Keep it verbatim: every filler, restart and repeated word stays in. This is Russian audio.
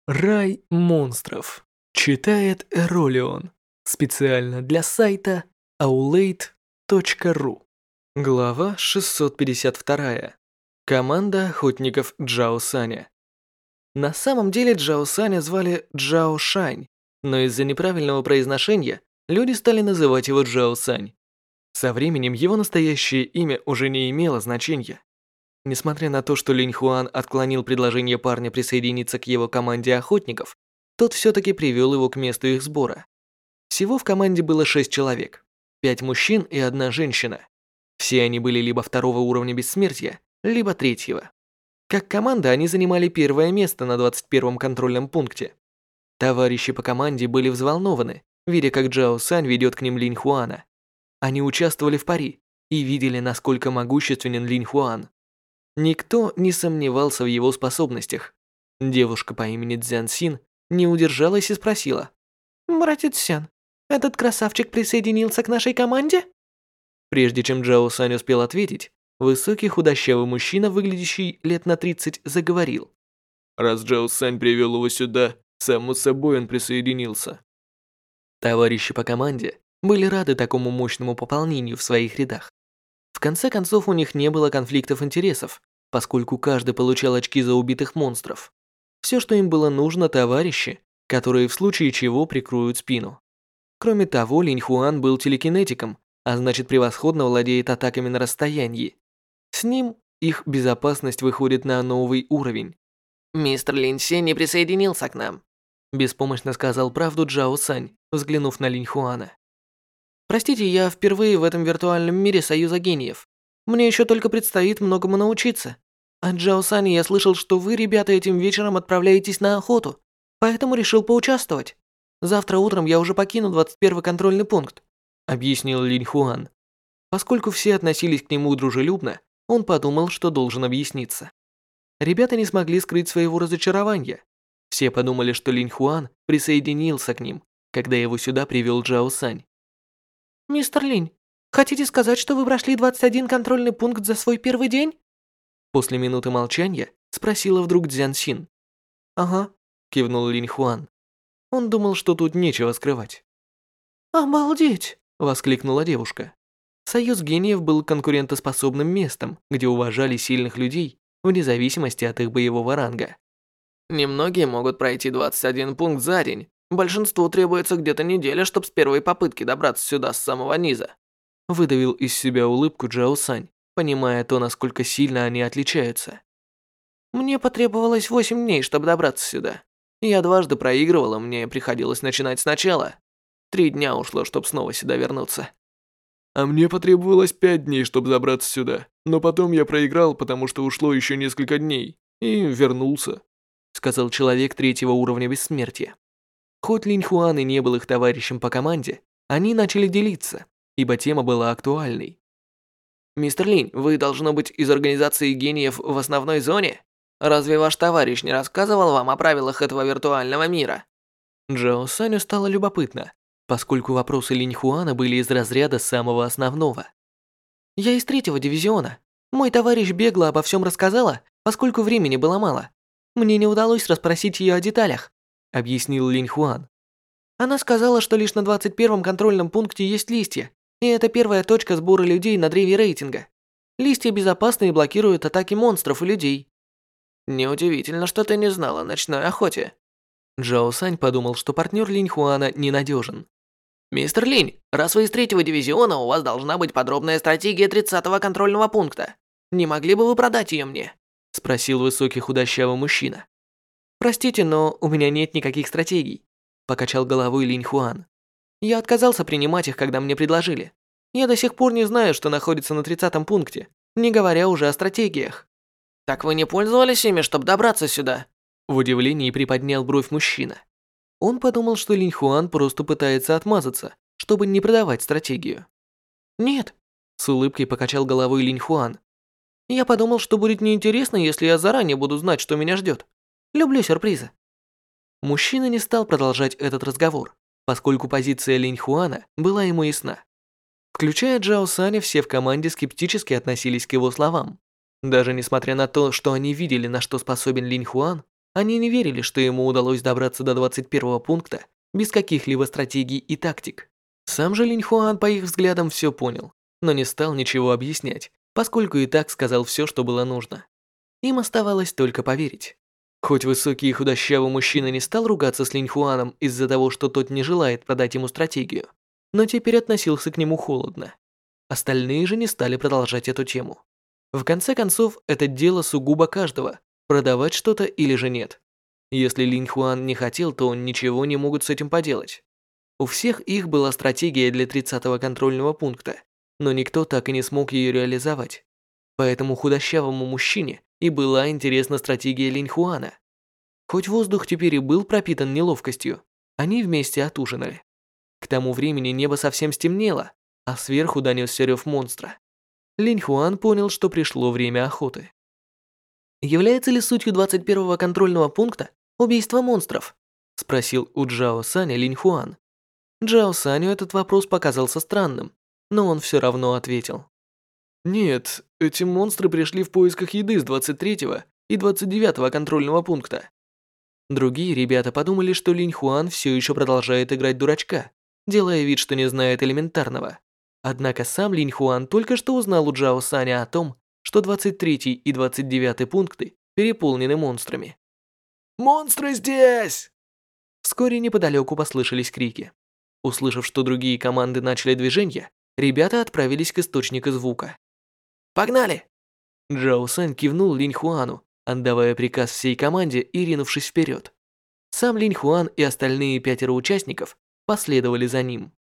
Рай монстров. Читает Эролион. Специально для сайта аулейт точка ру. Глава шестьсот пятьдесят два. Команда охотников Джао Саня. На самом деле Джао Саня звали Джао Шань, но из-за неправильного произношения люди стали называть его Джао Сань. Со временем его настоящее имя уже не имело значения. Несмотря на то, что Линь Хуан отклонил предложение парня присоединиться к его команде охотников, тот все-таки привел его к месту их сбора. Всего в команде было шесть человек, пять мужчин и одна женщина. Все они были либо второго уровня бессмертия, либо третьего. Как команда они занимали первое место на двадцать первом контрольном пункте. Товарищи по команде были взволнованы, видя, как Джао Сань ведет к ним Линь Хуана. Они участвовали в пари и видели, насколько могущественен Линь Хуан. Никто не сомневался в его способностях. Девушка по имени Цзян Син не удержалась и спросила: «Братец Сян, этот красавчик присоединился к нашей команде?» Прежде чем Джао Сань успел ответить, высокий худощавый мужчина, выглядящий лет на тридцать, заговорил. «Раз Джао Сань привел его сюда, само собой он присоединился». Товарищи по команде были рады такому мощному пополнению в своих рядах. В конце концов, у них не было конфликтов интересов, поскольку каждый получал очки за убитых монстров. Все, что им было нужно, товарищи, которые в случае чего прикроют спину. Кроме того, Линь Хуан был телекинетиком, а значит превосходно владеет атаками на расстоянии. С ним их безопасность выходит на новый уровень. «Мистер Линь Се не присоединился к нам», беспомощно сказал правду Джао Сань, взглянув на Линь Хуана. «Простите, я впервые в этом виртуальном мире Союза Гениев. Мне еще только предстоит многому научиться. От Джао Сани я слышал, что вы, ребята, этим вечером отправляетесь на охоту, поэтому решил поучаствовать. Завтра утром я уже покину двадцать первый контрольный пункт», объяснил Линь Хуан. Поскольку все относились к нему дружелюбно, он подумал, что должен объясниться. Ребята не смогли скрыть своего разочарования. Все подумали, что Линь Хуан присоединился к ним, когда его сюда привел Джао Сань. «Мистер Линь, хотите сказать, что вы прошли двадцать один контрольный пункт за свой первый день?» После минуты молчания спросила вдруг Цзян Син. «Ага», кивнул Линь Хуан. Он думал, что тут нечего скрывать. «Обалдеть!» воскликнула девушка. Союз гениев был конкурентоспособным местом, где уважали сильных людей вне зависимости от их боевого ранга. «Немногие могут пройти двадцать один пункт за день. Большинству требуется где-то неделя, чтобы с первой попытки добраться сюда с самого низа», выдавил из себя улыбку Джао Сань, понимая то, насколько сильно они отличаются. «Мне потребовалось восемь дней, чтобы добраться сюда. Я дважды проигрывала, мне приходилось начинать сначала. Три дня ушло, чтобы снова сюда вернуться». «А мне потребовалось пять дней, чтобы забраться сюда, но потом я проиграл, потому что ушло еще несколько дней, и вернулся», сказал человек третьего уровня бессмертия. Хоть Линь Хуан и не был их товарищем по команде, они начали делиться, ибо тема была актуальной. «Мистер Линь, вы, должно быть, из организации гениев в основной зоне? Разве ваш товарищ не рассказывал вам о правилах этого виртуального мира?» Джао Саню стало любопытно, поскольку вопросы Линь Хуана были из разряда самого основного. «Я из третьего дивизиона. Мой товарищ бегло обо всем рассказала, поскольку времени было мало. Мне не удалось расспросить ее о деталях», объяснил Линь Хуан. «Она сказала, что лишь на двадцать первом контрольном пункте есть листья, и это первая точка сбора людей на древе рейтинга. Листья безопасны и блокируют атаки монстров и людей». «Неудивительно, что ты не знала о ночной охоте». Джао Сань подумал, что партнер Линь Хуана ненадежен. «Мистер Линь, раз вы из третьего дивизиона, у вас должна быть подробная стратегия тридцатого контрольного пункта. Не могли бы вы продать ее мне?» спросил высокий худощавый мужчина. «Простите, но у меня нет никаких стратегий», покачал головой Линь Хуан. «Я отказался принимать их, когда мне предложили. Я до сих пор не знаю, что находится на тридцатом пункте, не говоря уже о стратегиях». «Так вы не пользовались ими, чтобы добраться сюда?» В удивлении приподнял бровь мужчина. Он подумал, что Линь Хуан просто пытается отмазаться, чтобы не продавать стратегию. «Нет», с улыбкой покачал головой Линь Хуан. «Я подумал, что будет неинтересно, если я заранее буду знать, что меня ждет. Люблю сюрпризы». Мужчина не стал продолжать этот разговор, поскольку позиция Линь Хуана была ему ясна. Включая Джао Саня, все в команде скептически относились к его словам. Даже несмотря на то, что они видели, на что способен Линь Хуан, Они не верили, что ему удалось добраться до двадцать первого пункта без каких-либо стратегий и тактик. Сам же Линь Хуан по их взглядам все понял, но не стал ничего объяснять, поскольку и так сказал все, что было нужно. Им оставалось только поверить. Хоть высокий и худощавый мужчина не стал ругаться с Линь Хуаном из-за того, что тот не желает продать ему стратегию, но теперь относился к нему холодно. Остальные же не стали продолжать эту тему. В конце концов, это дело сугубо каждого – продавать что-то или же нет. Если Линь Хуан не хотел, то он ничего не могут с этим поделать. У всех их была стратегия для тридцатого контрольного пункта, но никто так и не смог ее реализовать. Поэтому худощавому мужчине и была интересна стратегия Линь Хуана. Хоть воздух теперь и был пропитан неловкостью, они вместе отужинали. К тому времени небо совсем стемнело, а сверху донесся рев монстра. Линь Хуан понял, что пришло время охоты. «Является ли сутью двадцать первого контрольного пункта убийство монстров?» – спросил у Джао Саня Линь Хуан. Джао Саню этот вопрос показался странным, но он все равно ответил. Нет, эти монстры пришли в поисках еды с двадцать третьего и двадцать девятого контрольного пункта. Другие ребята подумали, что Линь Хуан все еще продолжает играть дурачка, делая вид, что не знает элементарного. Однако сам Линь Хуан только что узнал у Джао Саня о том, что двадцать третий и двадцать девятый пункты переполнены монстрами. «Монстры здесь!» Вскоре неподалеку послышались крики. Услышав, что другие команды начали движение, ребята отправились к источнику звука. Погнали! Джао Сан кивнул Линь Хуану, отдавая приказ всей команде и ринувшись вперед. Сам Линь Хуан и остальные пятеро участников последовали за ним.